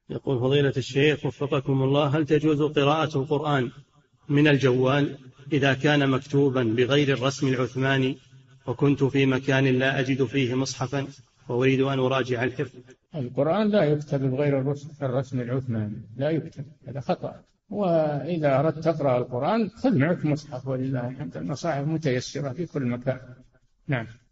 يقول فضيلة الشيخ وفقكم الله، هل تجوز قراءة القرآن من الجوال إذا كان مكتوبا بغير الرسم العثماني وكنت في مكان لا أجد فيه مصحفا وأريد أن أراجع الحفظ؟ القرآن لا يكتب بغير الرسم العثماني، لا يكتب، هذا خطأ. وإذا أردت تقرأ القرآن خذ معك مصحف، ولله الحمد المصاحف متيسرة في كل مكان. نعم.